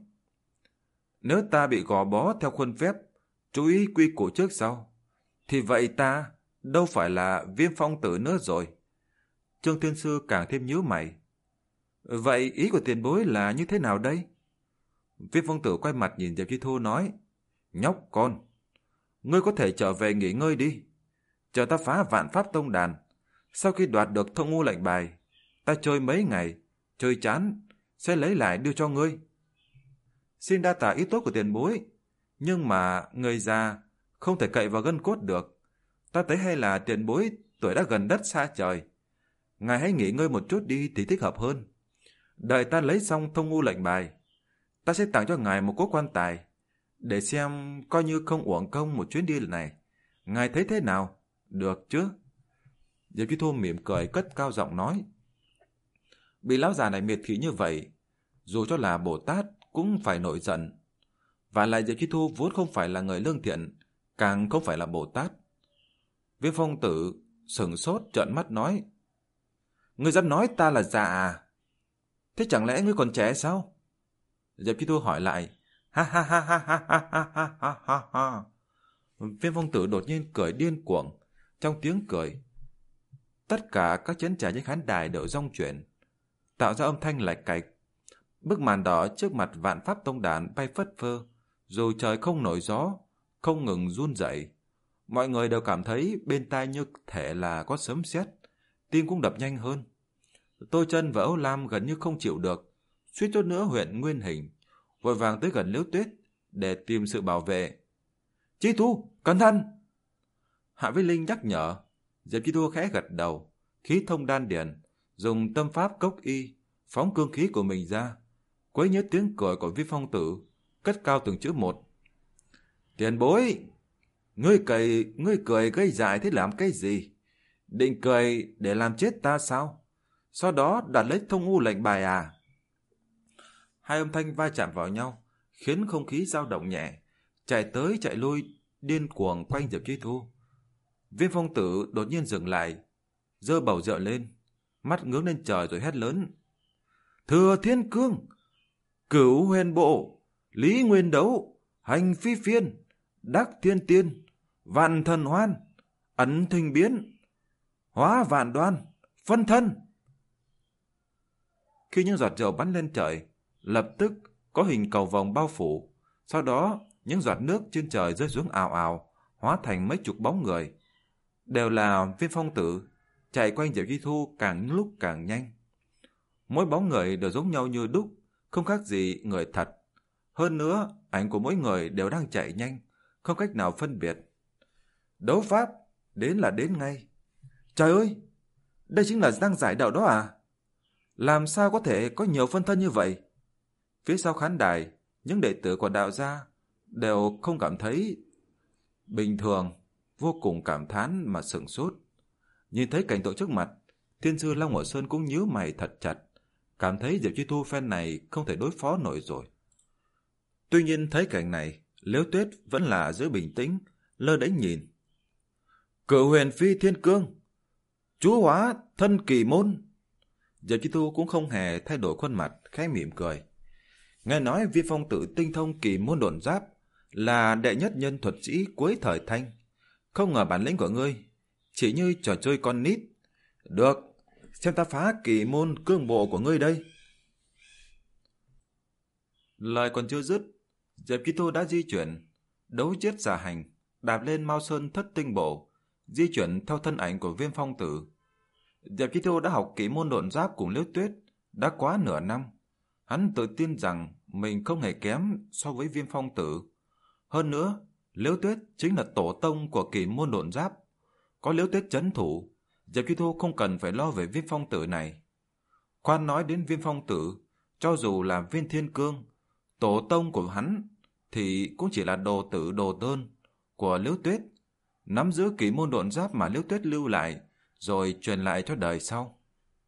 Nếu ta bị gò bó theo khuôn phép, chú ý quy củ trước sau, thì vậy ta đâu phải là Viêm Phong Tử nữa rồi. Trương Thiên Sư càng thêm nhíu mày. Vậy ý của tiền bối là như thế nào đây? Viêm phong tử quay mặt nhìn Diệp Chi Thu nói, nhóc con, ngươi có thể trở về nghỉ ngơi đi. Chờ ta phá Vạn Pháp Tông đàn, sau khi đoạt được Thông U lệnh bài, ta chơi mấy ngày, chơi chán, sẽ lấy lại đưa cho ngươi. Xin đa tạ ý tốt của tiền bối, nhưng mà người già không thể cậy vào gân cốt được. Ta thấy hay là tiền bối tuổi đã gần đất xa trời. Ngài hãy nghỉ ngơi một chút đi thì thích hợp hơn. Đợi ta lấy xong Thông U lệnh bài, ta sẽ tặng cho ngài một cỗ quan tài, để xem coi như không uổng công một chuyến đi lần này. Ngài thấy thế nào? Được chứ? Diệp Chi Thu mỉm cười cất cao giọng nói. Bị lão già này miệt thị như vậy, dù cho là Bồ Tát cũng phải nổi giận. Và lại Diệp Chi Thu vốn không phải là người lương thiện, càng không phải là Bồ Tát. Viêm phong tử sửng sốt trợn mắt nói, ngươi dám nói ta là già à? Thế chẳng lẽ ngươi còn trẻ sao? Diệp Chi Thu hỏi lại. Ha ha ha ha ha ha ha ha ha ha. Viêm phong tử đột nhiên cười điên cuồng. Trong tiếng cười, tất cả các chén trà trên khán đài đều rung chuyển, tạo ra âm thanh lạch cạch. Bức màn đỏ trước mặt Vạn Pháp Tông đàn bay phất phơ, dù trời không nổi gió, không ngừng run rẩy. Mọi người đều cảm thấy bên tai như thể là có sấm sét, tim cũng đập nhanh hơn. Tô Chân và Âu Lam gần như không chịu được, suýt chút nữa huyện nguyên hình, vội vàng tới gần Liễu Tuyết để tìm sự bảo vệ. Chi Thu, cẩn thận! Hạ Vĩ Linh nhắc nhở. Diệp Chi Thu khẽ gật đầu, khí thông đan điển, dùng tâm pháp cốc y, phóng cương khí của mình ra, quấy nhiễu tiếng cười của Viêm phong tử, cất cao từng chữ một. Tiền bối, ngươi cười, ngươi cười gây dại thế làm cái gì? Định cười để làm chết ta sao? Sau đó đoạt lấy Thông U lệnh bài à? Hai âm thanh va chạm vào nhau, khiến không khí dao động nhẹ, chạy tới chạy lui điên cuồng quanh Diệp Chi Thu. Viêm phong tử đột nhiên dừng lại, giơ bầu rượu lên, mắt ngước lên trời rồi hét lớn. Thừa Thiên Cương, Cửu Huyền Bộ, Lý Nguyên Đấu, Hành Phi Phiên, Đắc Thiên Tiên, Vạn Thần Hoan, Ẩn Thình Biến, Hóa Vạn Đoan, Phân Thân. Khi những giọt rượu bắn lên trời, lập tức có hình cầu vồng bao phủ, sau đó những giọt nước trên trời rơi xuống ào ào, hóa thành mấy chục bóng người. Đều là Viêm phong tử, chạy quanh Diệp Chi Thu càng lúc càng nhanh. Mỗi bóng người đều giống nhau như đúc, không khác gì người thật. Hơn nữa, ảnh của mỗi người đều đang chạy nhanh, không cách nào phân biệt. Đấu pháp, đến là đến ngay. Trời ơi, đây chính là đang giải đạo đó à? Làm sao có thể có nhiều phân thân như vậy? Phía sau khán đài, những đệ tử của đạo gia đều không cảm thấy bình thường, vô cùng cảm thán mà sửng sốt. Nhìn thấy cảnh tượng trước mặt, Thiên sư Long Hổ Sơn cũng nhíu mày thật chặt, cảm thấy Diệp Chi Thu phen này không thể đối phó nổi rồi. Tuy nhiên thấy cảnh này, Liễu Tuyết vẫn là giữ bình tĩnh, lơ đễnh nhìn. Cửu Huyền Phi Thiên Cương, Chúa Hóa Thân Kỳ Môn. Diệp Chi Thu cũng không hề thay đổi khuôn mặt, khẽ mỉm cười. Nghe nói Viêm phong tử tinh thông Kỳ Môn độn giáp, là đệ nhất nhân thuật sĩ cuối thời Thanh. Không ngờ bản lĩnh của ngươi chỉ như trò chơi con nít. Được, xem ta phá Kỳ Môn cương bộ của ngươi đây. Lời còn chưa dứt, Diệp Chi Thu đã di chuyển, đấu chiết giả hành, đạp lên Mao Sơn Thất Tinh Bộ, di chuyển theo thân ảnh của Viêm phong tử. Diệp Chi Thu đã học Kỳ Môn độn giáp cùng Liễu Tuyết đã quá nửa năm. Hắn tự tin rằng mình không hề kém so với Viêm phong tử. Hơn nữa, Liễu Tuyết chính là tổ tông của Kỳ Môn độn giáp. Có Liễu Tuyết trấn thủ, Diệp Chi Thu không cần phải lo về Viêm phong tử này. Khoan nói đến Viêm phong tử, cho dù là Viên Thiên Cương, tổ tông của hắn, thì cũng chỉ là đồ tử đồ tôn của Liễu Tuyết, nắm giữ Kỳ Môn độn giáp mà Liễu Tuyết lưu lại, rồi truyền lại cho đời sau.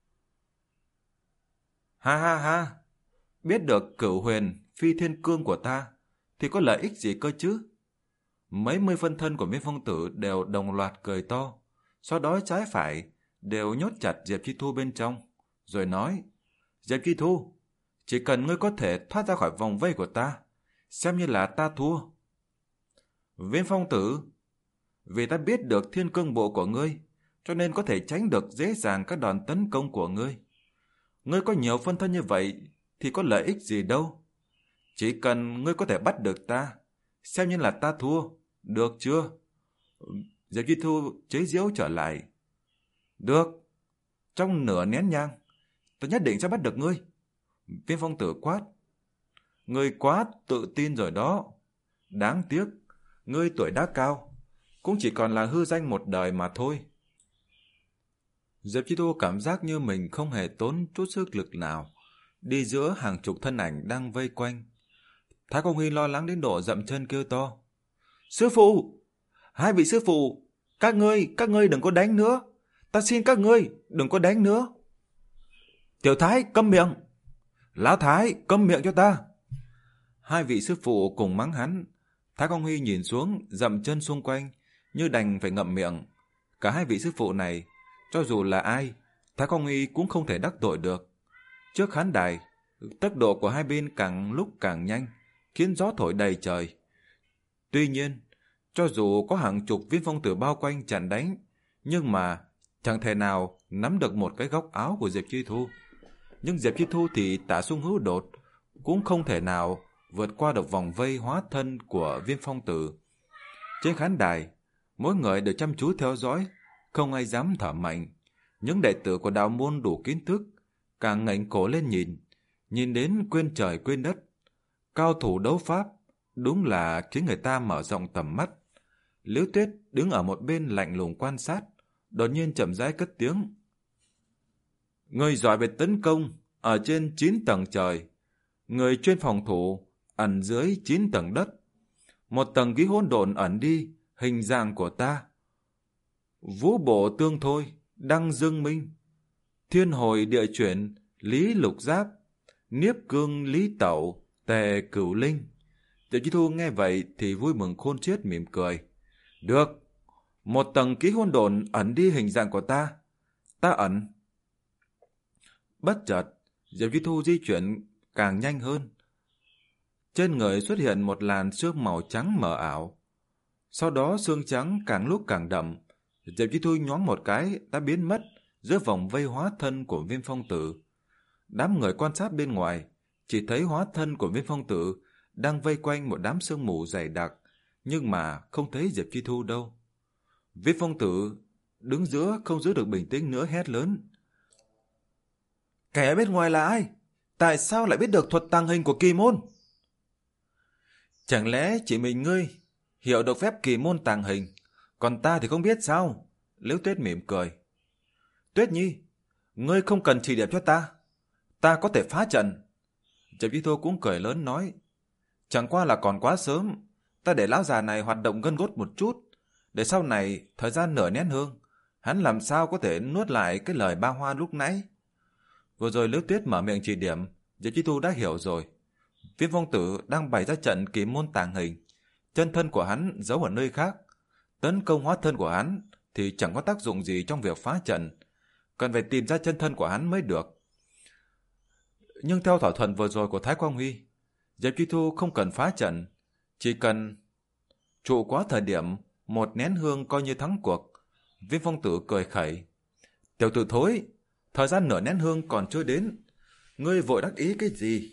Ha ha ha, biết được Cửu Huyền Phi Thiên Cương của ta thì có lợi ích gì cơ chứ? Mấy mươi phân thân của Viêm phong tử đều đồng loạt cười to, sau đó trái phải đều nhốt chặt Diệp Chi Thu bên trong, rồi nói: Diệp Chi Thu, chỉ cần ngươi có thể thoát ra khỏi vòng vây của ta, xem như là ta thua. Viêm phong tử, vì ta biết được thiên cương bộ của ngươi, cho nên có thể tránh được dễ dàng các đòn tấn công của ngươi. Ngươi có nhiều phân thân như vậy thì có lợi ích gì đâu. Chỉ cần ngươi có thể bắt được ta, xem như là ta thua, được chưa? Diệp Chi Thu chế giễu trở lại. Được, trong nửa nén nhang, ta nhất định sẽ bắt được ngươi. Viêm Phong Tử quát. Ngươi quá tự tin rồi đó. Đáng tiếc, ngươi tuổi đã cao, cũng chỉ còn là hư danh một đời mà thôi. Diệp Chi Thu cảm giác như mình không hề tốn chút sức lực nào, đi giữa hàng chục thân ảnh đang vây quanh. Thái Quang Huy lo lắng đến độ dậm chân kêu to. Sư phụ! Hai vị sư phụ! Các ngươi, các ngươi đừng có đánh nữa! Ta xin các ngươi, đừng có đánh nữa! Tiểu Thái, câm miệng! Lão Thái, câm miệng cho ta! Hai vị sư phụ cùng mắng hắn. Thái Quang Huy nhìn xuống, dậm chân xung quanh, như đành phải ngậm miệng. Cả hai vị sư phụ này, cho dù là ai, Thái Quang Huy cũng không thể đắc tội được. Trước khán đài, tốc độ của hai bên càng lúc càng nhanh, khiến gió thổi đầy trời. Tuy nhiên, cho dù có hàng chục Viêm Phong Tử bao quanh chặn đánh, nhưng mà chẳng thể nào nắm được một cái góc áo của Diệp Chi Thu. Nhưng Diệp Chi Thu thì tả sung hữu đột, cũng không thể nào vượt qua được vòng vây hóa thân của Viêm Phong Tử. Trên khán đài, mỗi người đều chăm chú theo dõi, không ai dám thở mạnh. Những đệ tử của đạo môn đủ kiến thức, càng ngẩng cổ lên nhìn, nhìn đến quên trời quên đất. Cao thủ đấu pháp, đúng là khiến người ta mở rộng tầm mắt. Liễu Tuyết đứng ở một bên lạnh lùng quan sát, đột nhiên chậm rãi cất tiếng. Người giỏi về tấn công, ở trên chín tầng trời. Người chuyên phòng thủ, ẩn dưới chín tầng đất. Một tầng ký hỗn độn ẩn đi, hình dạng của ta. Vũ bộ tương thôi, đăng dương minh. Thiên hồi địa chuyển, lý lục giáp. Niếp cương lý tẩu, tề cửu linh. Diệp Chi Thu nghe vậy thì vui mừng khôn xiết mỉm cười. Được, một tầng ký hỗn độn ẩn đi hình dạng của ta. Ta ẩn. Bất chợt, Diệp Chi Thu di chuyển càng nhanh hơn. Trên người xuất hiện một làn sương màu trắng mờ ảo. Sau đó sương trắng càng lúc càng đậm. Diệp Chi Thu nhoáng một cái đã biến mất giữa vòng vây hóa thân của Viêm Phong Tử. Đám người quan sát bên ngoài chỉ thấy hóa thân của Viêm Phong Tử đang vây quanh một đám sương mù dày đặc, nhưng mà không thấy Diệp Chi Thu đâu. Viêm Phong Tử đứng giữa không giữ được bình tĩnh nữa, hét lớn. Kẻ ở bên ngoài là ai? Tại sao lại biết được thuật tàng hình của kỳ môn? Chẳng lẽ chỉ mình ngươi hiểu được phép kỳ môn tàng hình, còn ta thì không biết sao? Liễu Tuyết mỉm cười. Tuyết Nhi, ngươi không cần chỉ điểm cho ta, ta có thể phá trận. Diệp Chi Thu cũng cười lớn nói. Chẳng qua là còn quá sớm, ta để lão già này hoạt động gân cốt một chút, để sau này thời gian nửa nén hương, hắn làm sao có thể nuốt lại cái lời ba hoa lúc nãy. Vừa rồi Liễu Tuyết mở miệng chỉ điểm, Diệp Chi Thu đã hiểu rồi. Viêm Phong Tử đang bày ra trận kỳ môn tàng hình, chân thân của hắn giấu ở nơi khác. Tấn công hóa thân của hắn thì chẳng có tác dụng gì trong việc phá trận, cần phải tìm ra chân thân của hắn mới được. Nhưng theo thỏa thuận vừa rồi của Thái Quang Huy, Diệp Chi Thu không cần phá trận, chỉ cần trụ quá thời điểm một nén hương coi như thắng cuộc. Viêm Phong Tử cười khẩy. Tiểu tử thối, thời gian nửa nén hương còn chưa đến, ngươi vội đắc ý cái gì?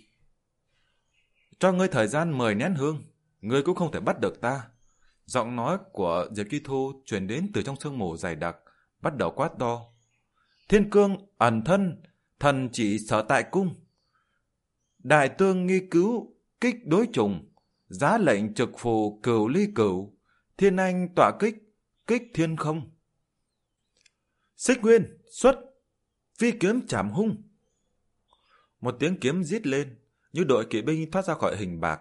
Cho ngươi thời gian mười nén hương, ngươi cũng không thể bắt được ta. Giọng nói của Diệp Chi Thu truyền đến từ trong sương mù dày đặc, bắt đầu quát to. Thiên cương ẩn thân, thần chỉ sở tại cung. Đại tương nghi cứu, kích đối trùng. Giá lệnh trực phù cửu ly cửu. Thiên anh tọa kích, kích thiên không. Xích nguyên, xuất, phi kiếm chảm hung. Một tiếng kiếm rít lên, như đội kỵ binh thoát ra khỏi hình bạc.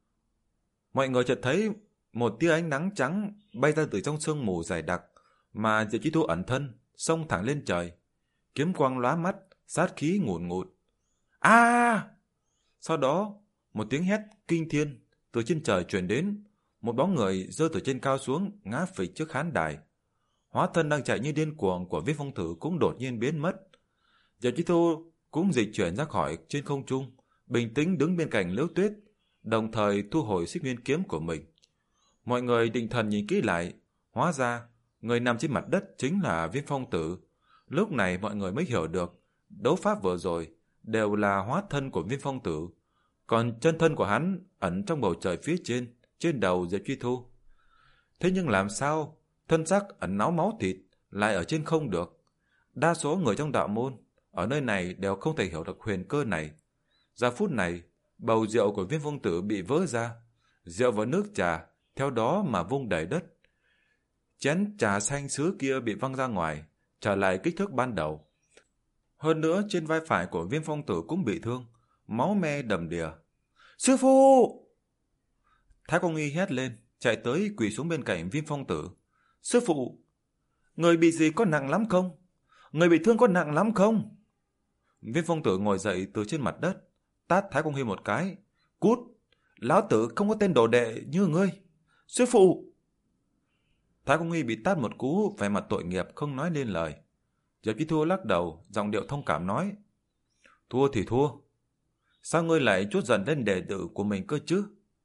Mọi người chợt thấy một tia ánh nắng trắng bay ra từ trong sương mù dày đặc, mà Diệp Chi Thu ẩn thân, xông thẳng lên trời. Kiếm quang lóa mắt, sát khí ngùn ngụt. A! Sau đó, một tiếng hét kinh thiên từ trên trời truyền đến, một bóng người rơi từ trên cao xuống, ngã phịch trước khán đài. Hóa thân đang chạy như điên cuồng của Viêm Phong Tử cũng đột nhiên biến mất. Diệp Chi Thu cũng dịch chuyển ra khỏi trên không trung, bình tĩnh đứng bên cạnh Liễu Tuyết, đồng thời thu hồi xích nguyên kiếm của mình. Mọi người định thần nhìn kỹ lại, hóa ra người nằm trên mặt đất chính là Viêm Phong Tử. Lúc này mọi người mới hiểu được đấu pháp vừa rồi đều là hóa thân của Viêm Phong Tử, còn chân thân của hắn ẩn trong bầu trời phía trên, trên đầu Diệp Truy Thu. Thế nhưng làm sao thân xác ẩn náu máu thịt lại ở trên không được? Đa số người trong đạo môn ở nơi này đều không thể hiểu được huyền cơ này. Giờ phút này, bầu rượu của Viêm Phong Tử bị vỡ ra, rượu và nước trà theo đó mà vung đầy đất. Chén trà xanh sứ kia bị văng ra ngoài, trở lại kích thước ban đầu. Hơn nữa trên vai phải của Viêm Phong Tử cũng bị thương, máu me đầm đìa. Sư phụ! Thái Công Nghi hét lên, chạy tới quỳ xuống bên cạnh Viêm Phong Tử. Sư phụ! Người bị gì có nặng lắm không? Người bị thương có nặng lắm không? Viêm Phong Tử ngồi dậy từ trên mặt đất, tát Thái Công Huy một cái. Cút! Lão tử không có tên đồ đệ như ngươi. Sư phụ! Thái Công Huy bị tát một cú, vẻ mặt tội nghiệp không nói nên lời. Diệp Chi Thu lắc đầu, giọng điệu thông cảm nói. Thua thì thua. Sao ngươi lại chút giận lên đệ tử của mình cơ chứ?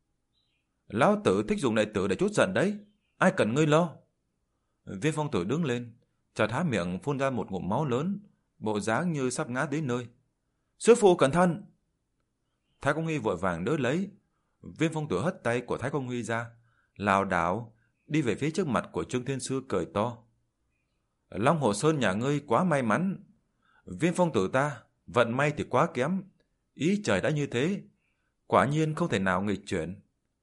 Lão tử thích dùng đệ tử để chút giận đấy. Ai cần ngươi lo? Viêm Phong Tử đứng lên, chợt há miệng phun ra một ngụm máu lớn, bộ dáng như sắp ngã đến nơi. Sư phụ cẩn thận! Thái Công Huy vội vàng đỡ lấy. Viêm Phong Tử hất tay của Thái Công Huy ra, lảo đảo đi về phía trước mặt của Trương Thiên Sư cười to. Long Hồ Sơn nhà ngươi quá may mắn. Viêm Phong Tử ta, vận may thì quá kém. Ý trời đã như thế, quả nhiên không thể nào nghịch chuyển.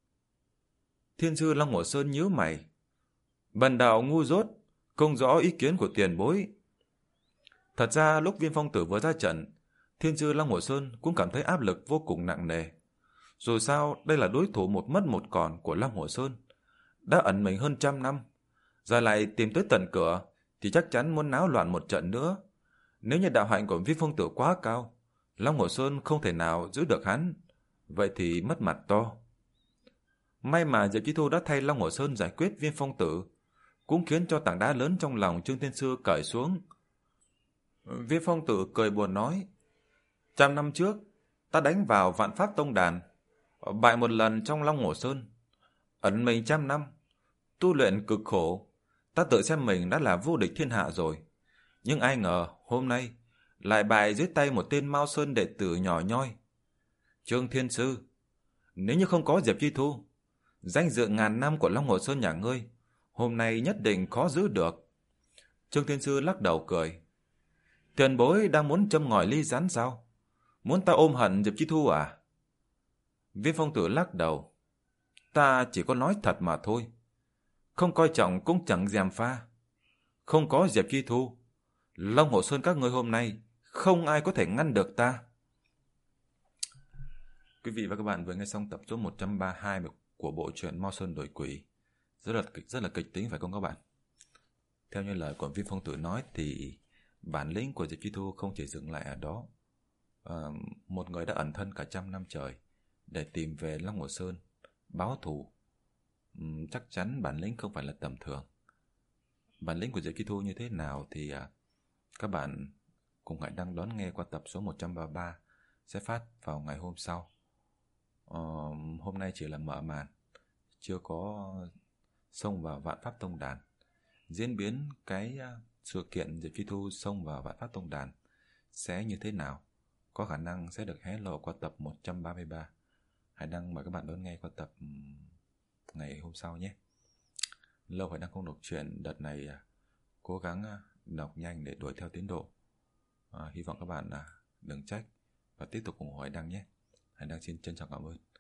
Thiên Sư Long Hồ Sơn nhíu mày. Bần đạo ngu dốt, không rõ ý kiến của tiền bối. Thật ra lúc Viêm Phong Tử vừa ra trận, Thiên Sư Long Hồ Sơn cũng cảm thấy áp lực vô cùng nặng nề. Dù sao đây là đối thủ một mất một còn của Long Hồ Sơn, đã ẩn mình hơn trăm năm, giờ lại tìm tới tận cửa thì chắc chắn muốn náo loạn một trận nữa. Nếu như đạo hạnh của Viêm Phong Tử quá cao, Long Hồ Sơn không thể nào giữ được hắn, vậy thì mất mặt to. May mà Diệp Chi Thu đã thay Long Hồ Sơn giải quyết Viêm Phong Tử, cũng khiến cho tảng đá lớn trong lòng Trương Thiên Sư cởi xuống. Viêm Phong Tử cười buồn nói, trăm năm trước ta đánh vào Vạn Pháp Tông đàn, bại một lần trong Long Hồ Sơn, ẩn mình trăm năm, tu luyện cực khổ, ta tự xem mình đã là vô địch thiên hạ rồi. Nhưng ai ngờ hôm nay lại bại dưới tay một tên Mao Sơn đệ tử nhỏ nhoi. Trương Thiên Sư, nếu như không có Diệp Chi Thu, danh dự ngàn năm của Long Hồ Sơn nhà ngươi hôm nay nhất định khó giữ được. Trương Thiên Sư lắc đầu cười. Tiền bối đang muốn châm ngòi ly rán sao? Muốn ta ôm hận Diệp Chi Thu à? Viêm Phong Tử lắc đầu. Ta chỉ có nói thật mà thôi. Không coi trọng cũng chẳng dèm pha. Không có Diệp Chi Thu, Long Hồ Sơn các ngươi hôm nay không ai có thể ngăn được ta. Quý vị và các bạn vừa nghe xong tập số một trăm ba mươi hai của bộ truyện Mao Sơn Đổi Quỷ. Rất là kịch, rất là kịch tính phải không các bạn? Theo như lời của Viêm Phong Tử nói thì bản lĩnh của Diệp Chi Thu không chỉ dừng lại ở đó. À, một người đã ẩn thân cả trăm năm trời để tìm về Long Hồ Sơn báo thù, uhm, chắc chắn bản lĩnh không phải là tầm thường. Bản lĩnh của Diệp Chi Thu như thế nào thì à, các bạn cùng hãy đăng đón nghe qua tập số một trăm ba mươi ba sẽ phát vào ngày hôm sau. À, hôm nay chỉ là mở màn, chưa có xông vào Vạn Pháp Tông đàn. Diễn biến cái sự kiện Diệp Chi Thu xông vào Vạn Pháp Tông đàn sẽ như thế nào, có khả năng sẽ được hé lộ qua tập một trăm ba mươi ba. Hãy đăng mời các bạn đón nghe qua tập ngày hôm sau nhé. Lâu phải đăng không đọc truyện, đợt này cố gắng đọc nhanh để đuổi theo tiến độ. À, hy vọng các bạn đừng trách và tiếp tục ủng hộ Hải Đăng nhé. Hải Đăng xin trân trọng cảm ơn.